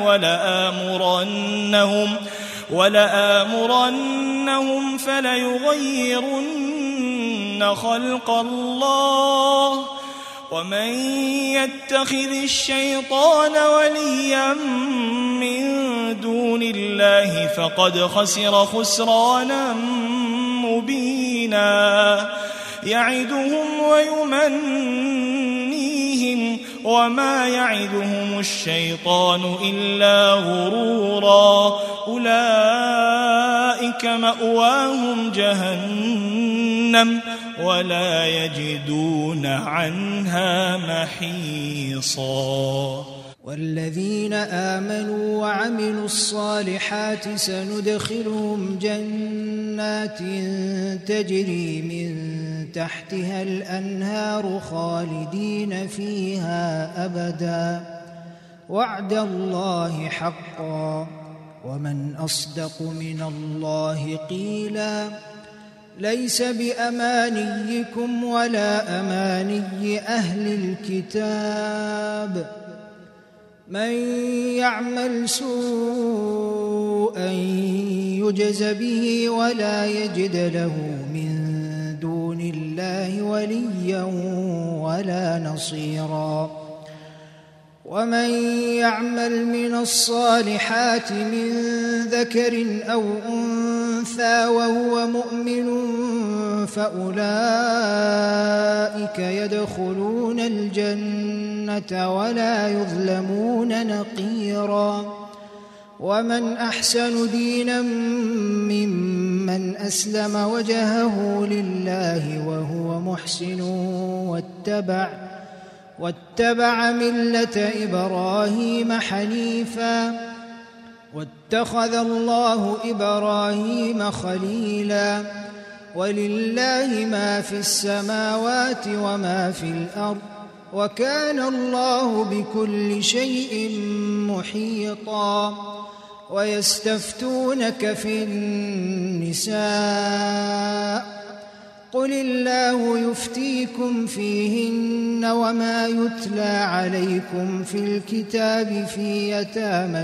ولآمرنهم فليغيرن خلق الله ومن يتخذ الشيطان وليا من دون الله فقد خسر خسرانا مبينا يعدهم ويمنيهم وما يعدهم الشيطان إلا غرورا أولئك مأواهم جهنم ولا يجدون عنها محيصا والذين آمنوا وعملوا الصالحات سندخلهم جنات تجري من تحتها الأنهار خالدين فيها أبدا وعد الله حقا ومن أصدق من الله قيلا ليس بأمانيكم ولا أماني أهل الكتاب من يعمل سوءا يجز به ولا يجد له من دون الله وليا ولا نصيرا ومن يعمل من الصالحات من ذكر أو أنثى وهو مؤمن فأولئك يدخلون الجنة ولا يظلمون نقيرا ومن أحسن دينا ممن أسلم وجهه لله وهو محسن واتبع ملة إبراهيم حنيفا واتخذ الله إبراهيم خليلا ولله ما في السماوات وما في الأرض وكان الله بكل شيء محيطا ويستفتونك في النساء قل الله يفتيكم فيهن وما يتلى عليكم في الكتاب في يتامى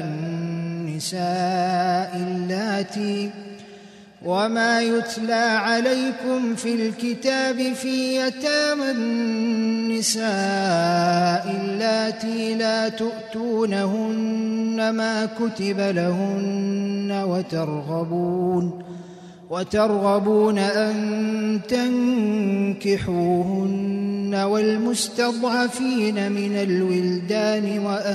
النساء اللاتي لا تؤتونهن ما كتب لهن وترغبون أن تنكحوهن والمستضعفين من الولدان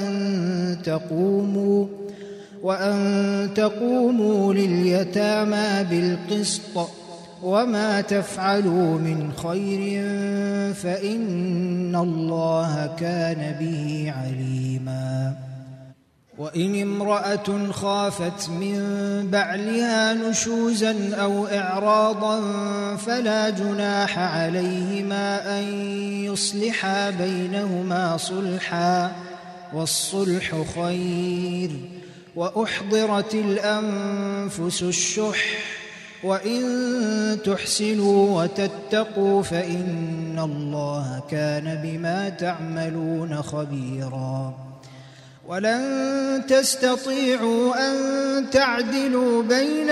وأن تقوموا لليتامى بالقسط وما تفعلوا من خير فإن الله كان به عليما وإن امرأة خافت من بعلها نشوزا أو إعراضا فلا جناح عليهما أن يصلحا بينهما صلحا والصلح خير وأحضرت الأنفس الشح وإن تحسنوا وتتقوا فإن الله كان بما تعملون خبيرا ولن تستطيعوا أن تعدلوا بين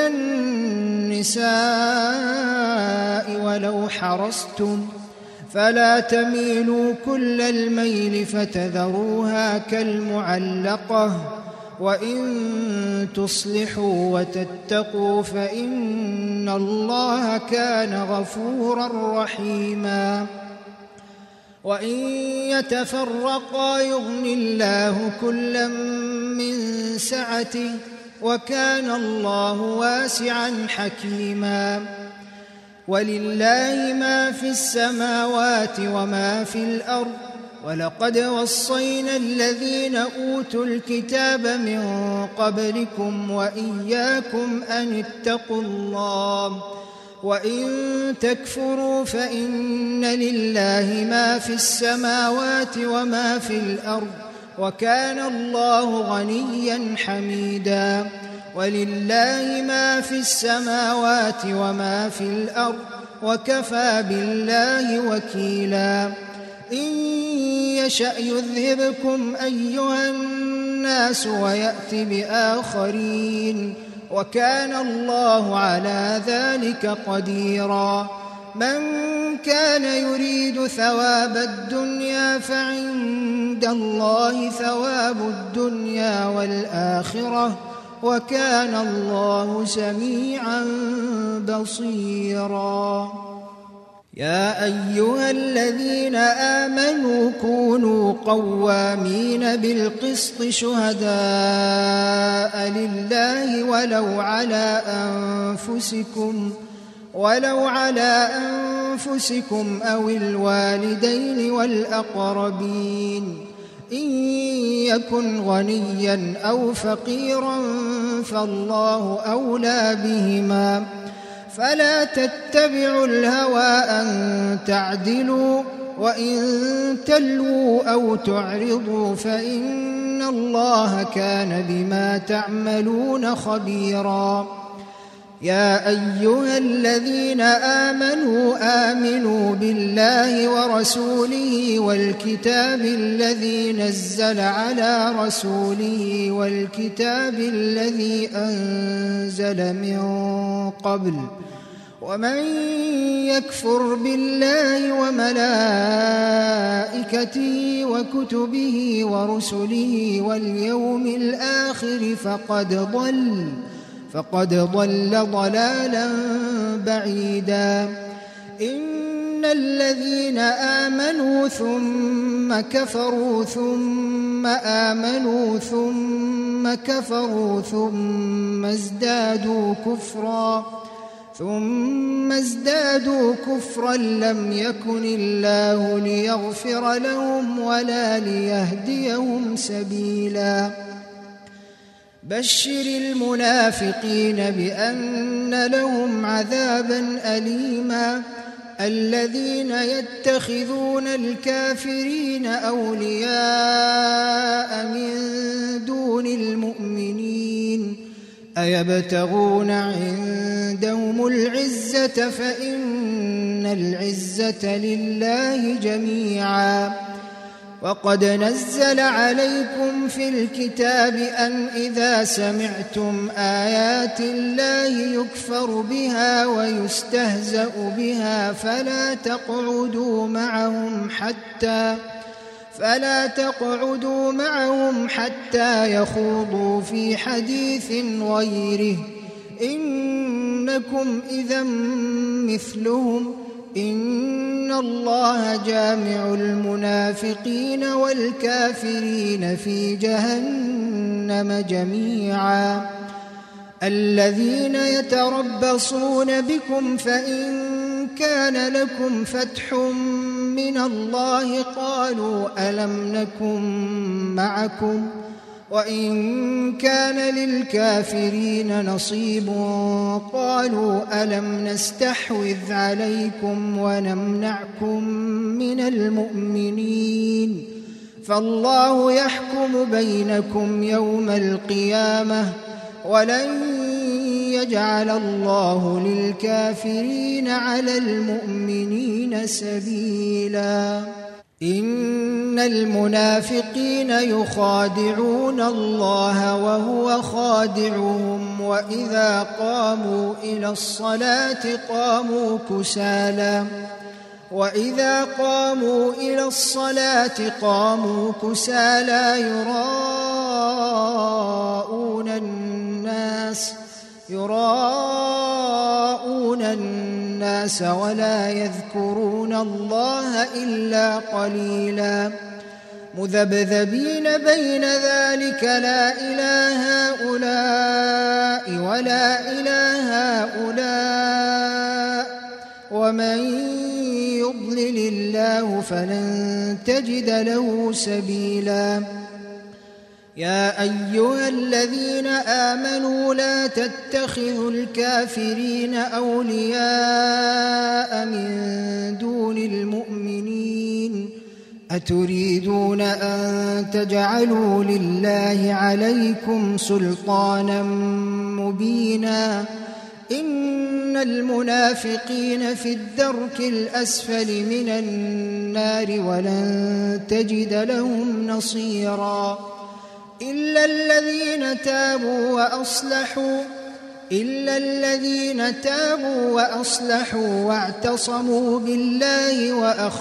النساء ولو حرصتم فلا تميلوا كل الميل فتذروها كالمعلقة وإن تصلحوا وتتقوا فإن الله كان غفورا رحيما وإن يتفرقا يغن الله كلا من سعته وكان الله واسعا حكيما ولله ما في السماوات وما في الأرض ولقد وصينا الذين أوتوا الكتاب من قبلكم وإياكم أن اتقوا الله وإن تكفروا فإن لله ما في السماوات وما في الأرض وكان الله غنيا حميدا ولله ما في السماوات وما في الأرض وكفى بالله وكيلا إن يشأ يذهبكم أيها الناس ويأت بآخرين وكان الله على ذلك قديرا من كان يريد ثواب الدنيا فعند الله ثواب الدنيا والآخرة وكان الله سميعا بصيرا. يا أيها الذين آمنوا كونوا قوامين بالقسط شهداء لله ولو على أنفسكم أو الوالدين والأقربين إن يكن غنيا أو فقيرا فالله أولى بهما فلا تتبعوا الهوى أن تعدلوا وإن تلووا أو تعرضوا فإن الله كان بما تعملون خبيرا. يا أيها الذين آمنوا بالله ورسوله والكتاب الذي نزل على رسوله والكتاب الذي أنزل من قبل ومن يكفر بالله وملائكته وكتبه ورسله واليوم الآخر فقد ضل ضلالا بعيدا. إن الذين آمنوا ثم كفروا ثم آمنوا ثم كفروا ثم ازدادوا كفرا لم يكن الله ليغفر لهم ولا ليهديهم سبيلا. بشر المنافقين بأن لهم عذابا أليما الذين يتخذون الكافرين أولياء من دون المؤمنين أيبتغون عندهم العزة فإن العزة لله جميعا. وقد نزل عليكم في الكتاب أن إذا سمعتم آيات الله يكفر بها ويستهزأ بها فلا تقعدوا معهم حتى يخوضوا في حديث غيره إنكم إذا مثلهم إن الله جامع المنافقين والكافرين في جهنم جميعا. الذين يتربصون بكم فإن كان لكم فتح من الله قالوا ألم نكن معكم وإن كان للكافرين نصيب قالوا ألم نستحوذ عليكم ونمنعكم من المؤمنين فالله يحكم بينكم يوم القيامة ولن يجعل الله للكافرين على المؤمنين سبيلا. إن المنافقين يخادعون الله وهو خادعهم وإذا قاموا إلى الصلاة قاموا كسالى يراءون الناس ولا يذكرون الله إلا قليلا مذبذبين بين ذلك لا إله هؤلاء ولا إله هؤلاء ومن يضلل الله فلن تجد له سبيلا. يا أيها الذين آمنوا لا تتخذوا الكافرين أولياء من دون المؤمنين أتريدون أن تجعلوا لله عليكم سلطانا مبينا إن المنافقين في الدرك الأسفل من النار ولن تجد لهم نصيرا. إلا الذين تابوا وأصلحوا إلا الذين تابوا وأصلحوا واعتصموا بالله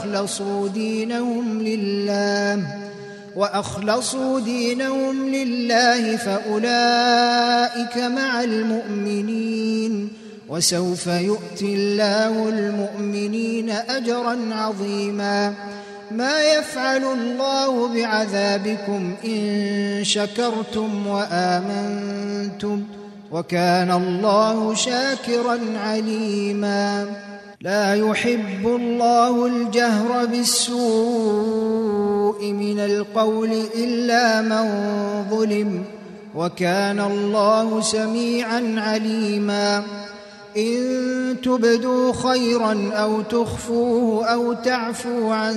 وأخلصوا دينهم لله فأولئك مع المؤمنين وسوف يؤتي الله المؤمنين أجرا عظيما ما يفعل الله بعذابكم إن شكرتم وآمنتم وكان الله شاكرا عليما لا يحب الله الجهر بالسوء من القول إلا من ظلم وكان الله سميعا عليما إن تبدوا خيرا أو تخفوه أو تعفوا عن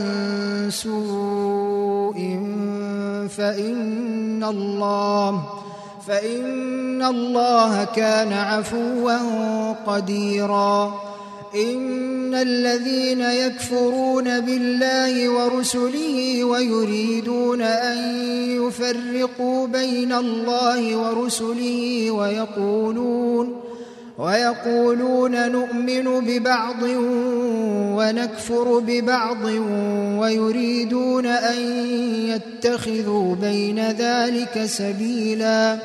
سوء فإن الله كان عفوا قديرا إن الذين يكفرون بالله ورسله ويريدون أن يفرقوا بين الله ورسله ويقولون نؤمن ببعض ونكفر ببعض ويريدون أن يتخذوا بين ذلك سبيلا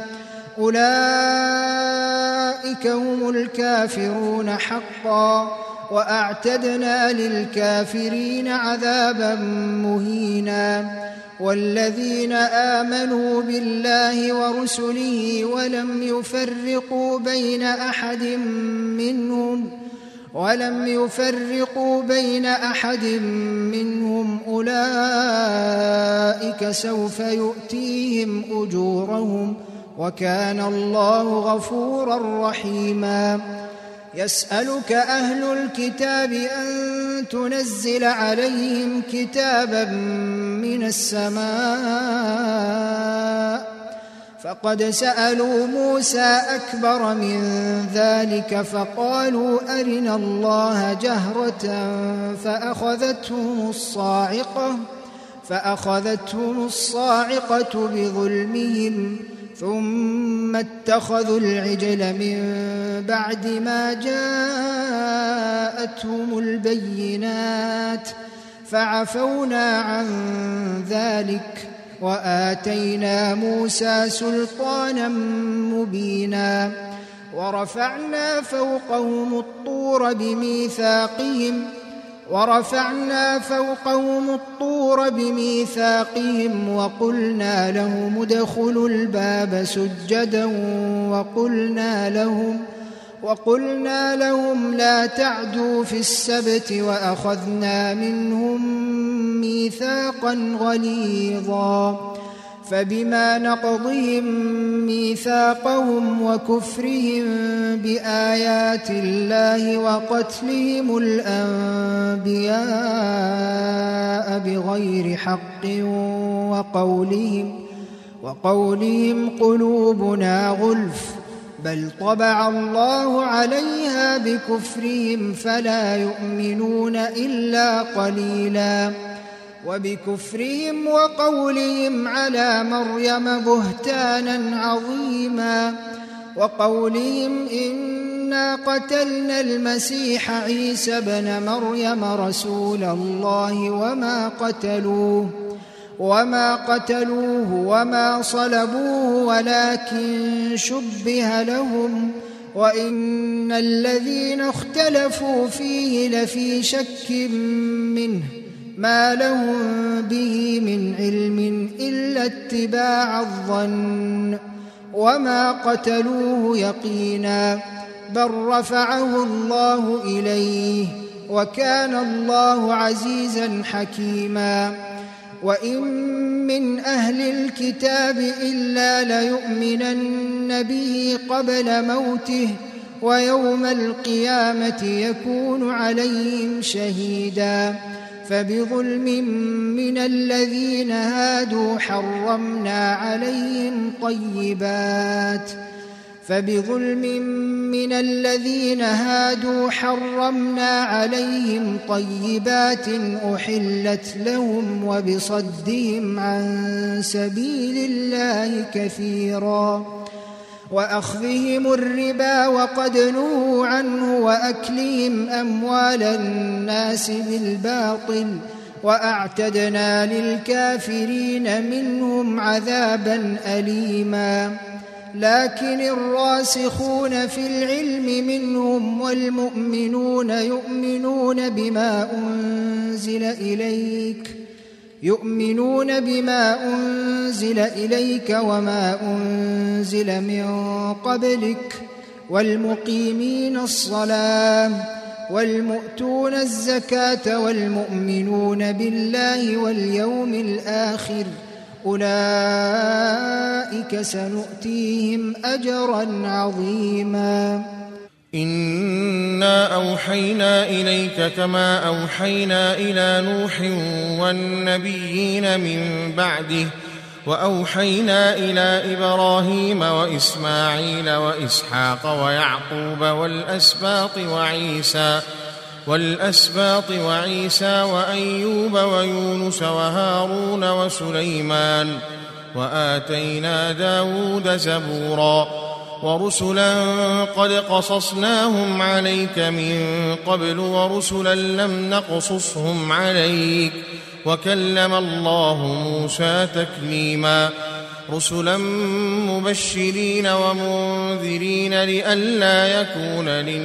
أولئك هم الكافرون حقا وأعتدنا للكافرين عذابا مهينا والذين آمنوا بالله ورسله ولم يفرقوا بين أحد منهم أولئك سوف يؤتيهم أجورهم وكان الله غفورا رحيما يسألك أهل الكتاب أن تنزل عليهم كتابا من السماء فقد سألوا موسى أكبر من ذلك فقالوا أرنا الله جهرة فأخذتهم الصاعقة بظلمهم ثم اتخذوا العجل من بعد ما جاءتهم البينات فعفونا عن ذلك وآتينا موسى سلطانا مبينا ورفعنا فوقهم الطور بميثاقهم وقلنا لهم ادخلوا الباب سجدا وقلنا لهم لا تعدوا في السبت وأخذنا منهم ميثاقا غليظا فبما نقضهم ميثاقهم وكفرهم بآيات الله وقتلهم الأنبياء بغير حق وقولهم قلوبنا غلف بل طبع الله عليها بكفرهم فلا يؤمنون إلا قليلا وبكفرهم وقولهم على مريم بهتانا عظيما وقولهم إنا قتلنا المسيح عيسى بن مريم رسول الله وما قتلوه وما صلبوه ولكن شبه لهم وإن الذين اختلفوا فيه لفي شك منه ما لهم به من علم إلا اتباع الظن وما قتلوه يقينا بل رفعه الله إليه وكان الله عزيزا حكيما وإن من أهل الكتاب إلا ليؤمنن به قبل موته ويوم القيامة يكون عليهم شهيدا فبظلم من الذين هادوا حرمنا عليهم طيبات أحلت لهم وبصدهم عن سبيل الله كثيرا وأخذهم الربا وقد نهوا عنه وأكلهم أموال الناس بالباطل وأعتدنا للكافرين منهم عذابا أليما لكن الراسخون في العلم منهم والمؤمنون يؤمنون بما أنزل إليك وما أنزل من قبلك والمقيمين الصلاة والمؤتون الزكاة والمؤمنون بالله واليوم الآخر أولئك سنؤتيهم أجرا عظيما إنا أوحينا إليك كما أوحينا إلى نوح والنبيين من بعده وأوحينا إلى إبراهيم وإسماعيل وإسحاق ويعقوب والأسباط وعيسى وأيوب ويونس وهارون وسليمان وآتينا داود زبورا ورسلا قد قصصناهم عليك من قبل ورسلا لم نقصصهم عليك وكلم الله موسى تكليما رسلا مبشرين ومنذرين لئلا يكون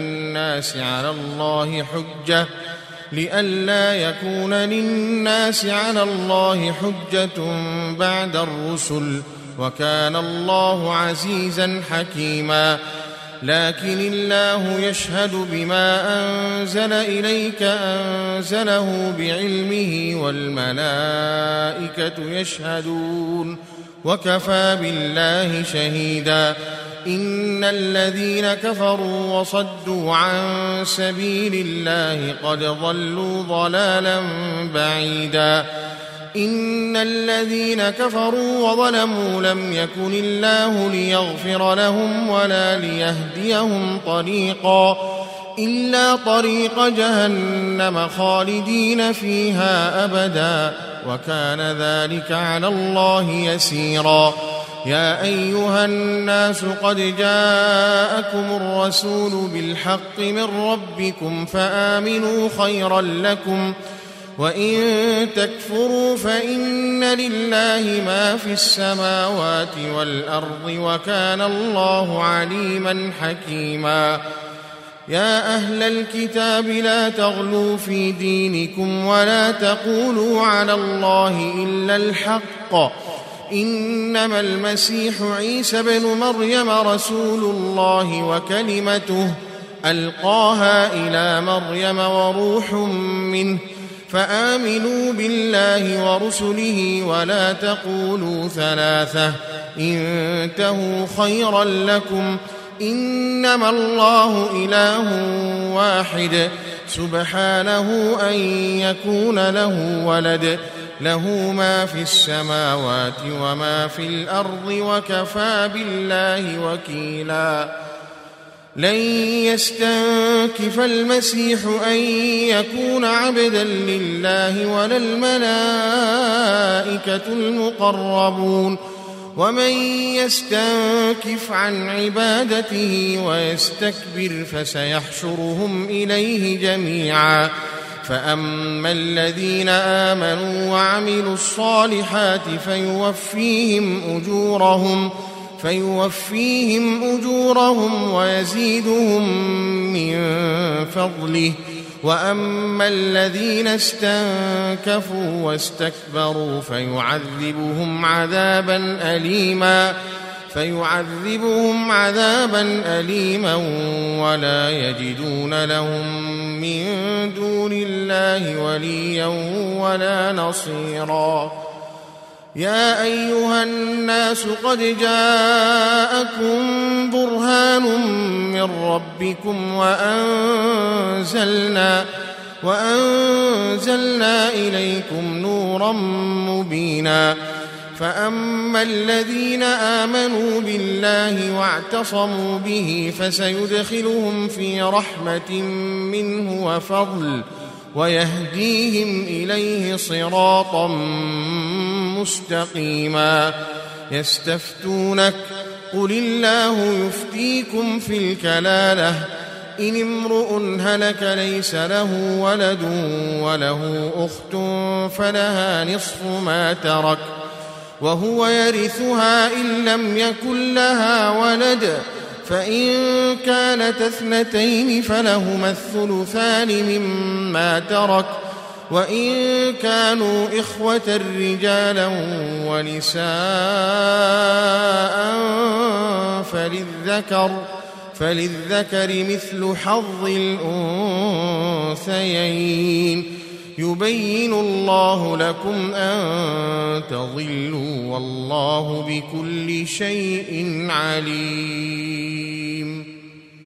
للناس على الله حجة بعد الرسل وكان الله عزيزا حكيما لكن الله يشهد بما أنزل إليك أنزله بعلمه والملائكة يشهدون وكفى بالله شهيدا إن الذين كفروا وصدوا عن سبيل الله قد ضلوا ضلالا بعيدا إن الذين كفروا وظلموا لم يكن الله ليغفر لهم ولا ليهديهم طريقا إلا طريق جهنم خالدين فيها أبدا وكان ذلك على الله يسيرا يا أيها الناس قد جاءكم الرسول بالحق من ربكم فآمنوا خيرا لكم وإن تكفروا فإن لله ما في السماوات والأرض وكان الله عليما حكيما يا أهل الكتاب لا تغلوا في دينكم ولا تقولوا على الله إلا الحق إنما المسيح عيسى بن مريم رسول الله وكلمته ألقاها إلى مريم وروح منه فآمنوا بالله ورسله ولا تقولوا ثلاثة انتهوا خيرا لكم إنما الله إله واحد سبحانه أن يكون له ولد له ما في السماوات وما في الأرض وكفى بالله وكيلا لن يستنكف المسيح أن يكون عبدا لله ولا الملائكة المقربون ومن يستنكف عن عبادته ويستكبر فسيحشرهم إليه جميعا فأما الذين آمنوا وعملوا الصالحات فيوفيهم أجورهم ويزيدهم من فضله وأما الذين استنكفوا واستكبروا فيعذبهم عذابا أليما ولا يجدون لهم من دون الله وليا ولا نصيرا يا أيها الناس قد جاءكم برهان من ربكم وأنزلنا إليكم نورا مبينا فأما الذين آمنوا بالله واعتصموا به فسيدخلهم في رحمة منه وفضل ويهديهم إليه صراطا مستقيما يستفتونك قل الله يفتيكم في الكلالة إن امرؤ هلك ليس له ولد وله أخت فلها نصف ما ترك وهو يرثها إن لم يكن لها ولد فإن كانت اثنتين فلهما الثلثان مما ترك وإن كانوا إخوة رجالا ونساء فللذكر مثل حظ الأنثيين يبين الله لكم أن تضلوا والله بكل شيء عليم.